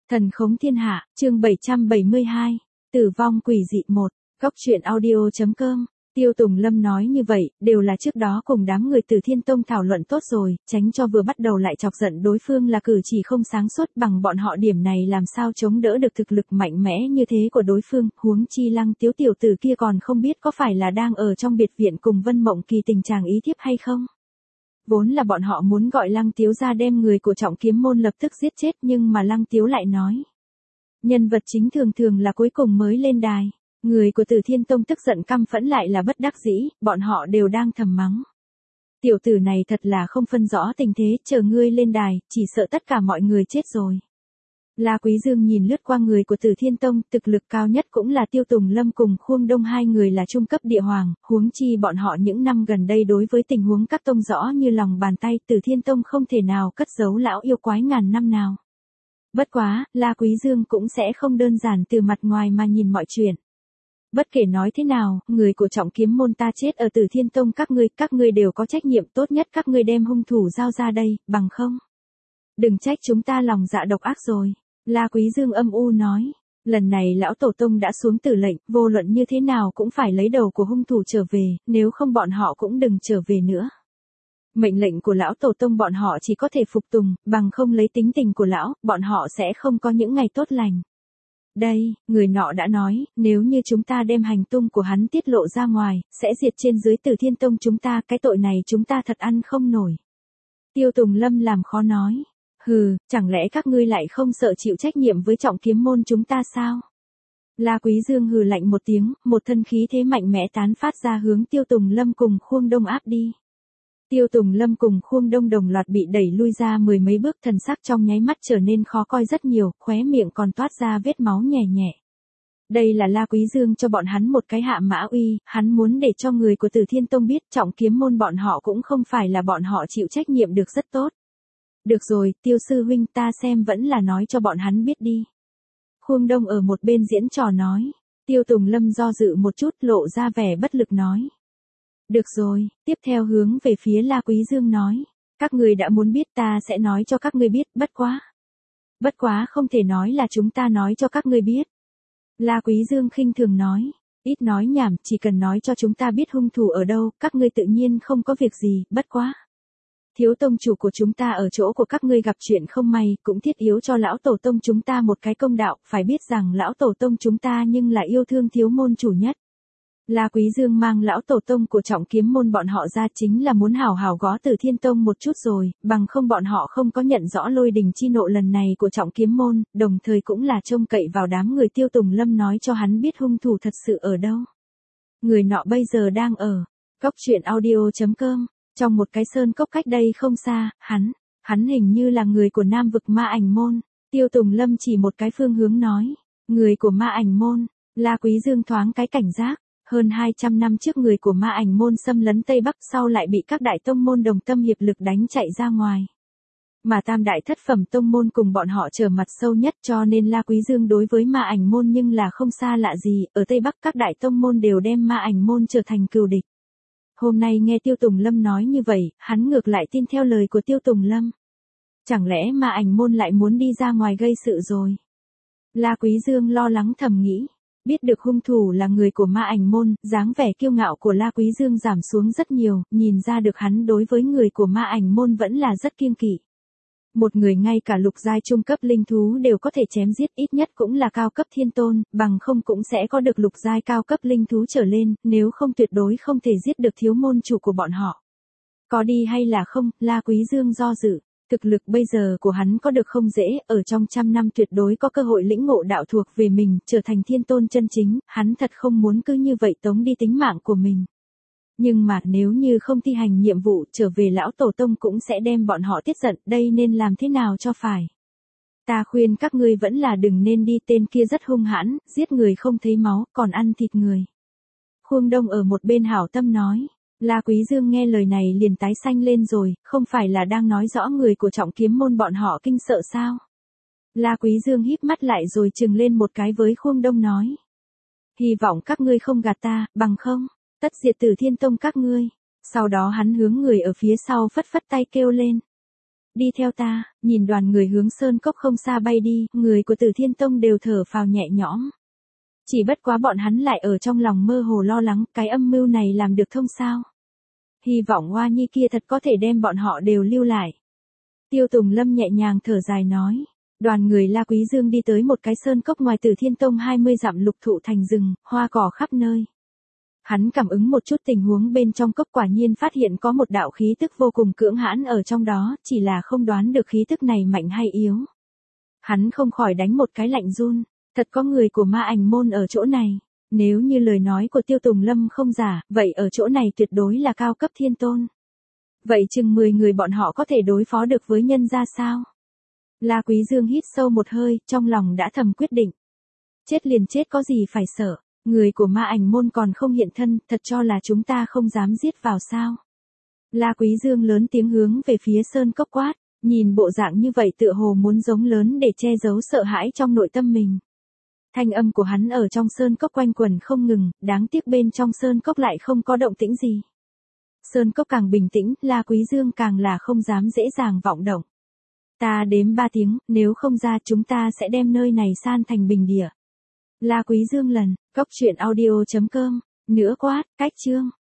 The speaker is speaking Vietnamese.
Thần khống thiên hạ, chương 772, tử vong quỷ dị 1, góc truyện audio.com. Tiêu Tùng Lâm nói như vậy, đều là trước đó cùng đám người Từ Thiên Tông thảo luận tốt rồi, tránh cho vừa bắt đầu lại chọc giận đối phương là cử chỉ không sáng suốt bằng bọn họ điểm này làm sao chống đỡ được thực lực mạnh mẽ như thế của đối phương, huống chi Lăng Tiếu tiểu tử kia còn không biết có phải là đang ở trong biệt viện cùng Vân Mộng Kỳ tình trạng ý thiếp hay không. Vốn là bọn họ muốn gọi Lăng Tiếu ra đem người của Trọng Kiếm môn lập tức giết chết nhưng mà Lăng Tiếu lại nói. Nhân vật chính thường thường là cuối cùng mới lên đài. Người của Từ Thiên Tông tức giận căm phẫn lại là bất đắc dĩ, bọn họ đều đang thầm mắng. Tiểu tử này thật là không phân rõ tình thế, chờ ngươi lên đài, chỉ sợ tất cả mọi người chết rồi. La Quý Dương nhìn lướt qua người của Từ Thiên Tông, thực lực cao nhất cũng là Tiêu Tùng Lâm cùng Khuông Đông hai người là trung cấp địa hoàng, huống chi bọn họ những năm gần đây đối với tình huống các tông rõ như lòng bàn tay, Từ Thiên Tông không thể nào cất giấu lão yêu quái ngàn năm nào. Bất quá, La Quý Dương cũng sẽ không đơn giản từ mặt ngoài mà nhìn mọi chuyện. Bất kể nói thế nào, người của Trọng Kiếm môn ta chết ở Từ Thiên Tông các ngươi đều có trách nhiệm, tốt nhất các ngươi đem hung thủ giao ra đây, bằng không. Đừng trách chúng ta lòng dạ độc ác rồi. La Quý Dương âm u nói, lần này lão tổ tông đã xuống tử lệnh, vô luận như thế nào cũng phải lấy đầu của hung thủ trở về, nếu không bọn họ cũng đừng trở về nữa. Mệnh lệnh của lão tổ tông bọn họ chỉ có thể phục tùng, bằng không lấy tính tình của lão, bọn họ sẽ không có những ngày tốt lành. Đây, người nọ đã nói, nếu như chúng ta đem hành tung của hắn tiết lộ ra ngoài, sẽ diệt trên dưới Từ Thiên Tông chúng ta, cái tội này chúng ta thật ăn không nổi. Tiêu Tùng Lâm làm khó nói. Hừ, chẳng lẽ các ngươi lại không sợ chịu trách nhiệm với Trọng Kiếm môn chúng ta sao? La Quý Dương hừ lạnh một tiếng, một thân khí thế mạnh mẽ tán phát ra hướng Tiêu Tùng Lâm cùng Khuông Đông áp đi. Tiêu Tùng Lâm cùng Khuông Đông đồng loạt bị đẩy lui ra mười mấy bước, thần sắc trong nháy mắt trở nên khó coi rất nhiều, khóe miệng còn toát ra vết máu nhè nhẹ. Đây là La Quý Dương cho bọn hắn một cái hạ mã uy, hắn muốn để cho người của Từ Thiên Tông biết Trọng Kiếm môn bọn họ cũng không phải là bọn họ chịu trách nhiệm được rất tốt. Được rồi, Tiêu sư huynh, ta xem vẫn là nói cho bọn hắn biết đi. Khuông Đông ở một bên diễn trò nói. Tiêu Tùng Lâm do dự một chút, lộ ra vẻ bất lực nói. Được rồi, tiếp theo hướng về phía La Quý Dương nói. Các người đã muốn biết ta sẽ nói cho các ngươi biết, bất quá. Bất quá không thể nói là chúng ta nói cho các ngươi biết. La Quý Dương khinh thường nói. Ít nói nhảm, chỉ cần nói cho chúng ta biết hung thủ ở đâu, các ngươi tự nhiên không có việc gì, bất quá. Thiếu tông chủ của chúng ta ở chỗ của các ngươi gặp chuyện không may, cũng thiết yếu cho lão tổ tông chúng ta một cái công đạo, phải biết rằng lão tổ tông chúng ta nhưng là yêu thương thiếu môn chủ nhất. La Quý Dương mang lão tổ tông của Trọng Kiếm môn bọn họ ra chính là muốn hào hào gõ Từ Thiên Tông một chút rồi, bằng không bọn họ không có nhận rõ lôi đình chi nộ lần này của Trọng Kiếm môn, đồng thời cũng là trông cậy vào đám người Tiêu Tùng Lâm nói cho hắn biết hung thủ thật sự ở đâu. Người nọ bây giờ đang ở góc truyện audio.com. Trong một cái sơn cốc cách đây không xa, hắn hình như là người của Nam vực Ma Ảnh môn. Tiêu Tùng Lâm chỉ một cái phương hướng nói, người của Ma Ảnh môn. La Quý Dương thoáng cái cảnh giác, hơn 200 năm trước người của Ma Ảnh môn xâm lấn Tây Bắc, sau lại bị các đại tông môn đồng tâm hiệp lực đánh chạy ra ngoài. Mà tam đại thất phẩm tông môn cùng bọn họ trở mặt sâu nhất, cho nên La Quý Dương đối với Ma Ảnh môn nhưng là không xa lạ gì, ở Tây Bắc các đại tông môn đều đem Ma Ảnh môn trở thành cừu địch. Hôm nay nghe Tiêu Tùng Lâm nói như vậy, hắn ngược lại tin theo lời của Tiêu Tùng Lâm. Chẳng lẽ Ma Ảnh môn lại muốn đi ra ngoài gây sự rồi? La Quý Dương lo lắng thầm nghĩ. Biết được hung thủ là người của Ma Ảnh môn, dáng vẻ kiêu ngạo của La Quý Dương giảm xuống rất nhiều, nhìn ra được hắn đối với người của Ma Ảnh môn vẫn là rất kiêng kỵ. Một người ngay cả lục giai trung cấp linh thú đều có thể chém giết, ít nhất cũng là cao cấp thiên tôn, bằng không cũng sẽ có được lục giai cao cấp linh thú trở lên, nếu không tuyệt đối không thể giết được thiếu môn chủ của bọn họ. Có đi hay là không, La Quý Dương do dự. Thực lực bây giờ của hắn có được không dễ, ở trong 100 năm tuyệt đối có cơ hội lĩnh ngộ đạo thuộc về mình, trở thành thiên tôn chân chính, hắn thật không muốn cứ như vậy tống đi tính mạng của mình. Nhưng mà nếu như không thi hành nhiệm vụ, trở về lão tổ tông cũng sẽ đem bọn họ tiết giận, đây nên làm thế nào cho phải. Ta khuyên các ngươi vẫn là đừng nên đi, tên kia rất hung hãn, giết người không thấy máu, còn ăn thịt người. Khuông Đông ở một bên hảo tâm nói. La Quý Dương nghe lời này liền tái xanh lên rồi, không phải là đang nói rõ người của Trọng Kiếm môn bọn họ kinh sợ sao? La Quý Dương híp mắt lại rồi trừng lên một cái với Khuông Đông nói. Hy vọng các ngươi không gạt ta, bằng không, tất diệt Từ Thiên Tông các ngươi. Sau đó hắn hướng người ở phía sau phất phất tay kêu lên. đi theo ta, nhìn đoàn người hướng sơn cốc không xa bay đi, người của Tử Thiên Tông đều thở phào nhẹ nhõm. Chỉ bất quá bọn hắn lại ở trong lòng mơ hồ lo lắng, cái âm mưu này làm được thông sao? Hy vọng Hoa Nhi kia thật có thể đem bọn họ đều lưu lại. Tiêu Tùng Lâm nhẹ nhàng thở dài nói. Đoàn người La Quý Dương đi tới một cái sơn cốc ngoài Tử Thiên Tông 20 dặm lục thụ thành rừng, hoa cỏ khắp nơi. Hắn cảm ứng một chút tình huống bên trong cốc, quả nhiên phát hiện có một đạo khí tức vô cùng cưỡng hãn ở trong đó, chỉ là không đoán được khí tức này mạnh hay yếu. Hắn không khỏi đánh một cái lạnh run, thật có người của Ma Ảnh môn ở chỗ này. Nếu như lời nói của Tiêu Tùng Lâm không giả, vậy ở chỗ này tuyệt đối là cao cấp thiên tôn. Vậy chừng 10 người bọn họ có thể đối phó được với nhân gia sao? La Quý Dương hít sâu một hơi, trong lòng đã thầm quyết định. Chết liền chết, có gì phải sợ, người của Ma Ảnh môn còn không hiện thân, thật cho là chúng ta không dám giết vào sao? La Quý Dương lớn tiếng hướng về phía sơn cốc quát, nhìn bộ dạng như vậy tựa hồ muốn giống lớn để che giấu sợ hãi trong nội tâm mình. Thanh âm của hắn ở trong sơn cốc quanh quẩn không ngừng, đáng tiếc bên trong sơn cốc lại không có động tĩnh gì. Sơn cốc càng bình tĩnh, La Quý Dương càng là không dám dễ dàng vọng động. Ta đếm 3 tiếng, nếu không ra chúng ta sẽ đem nơi này san thành bình địa. La Quý Dương lần, cốc truyện audio.com, nữa quát, cách chương.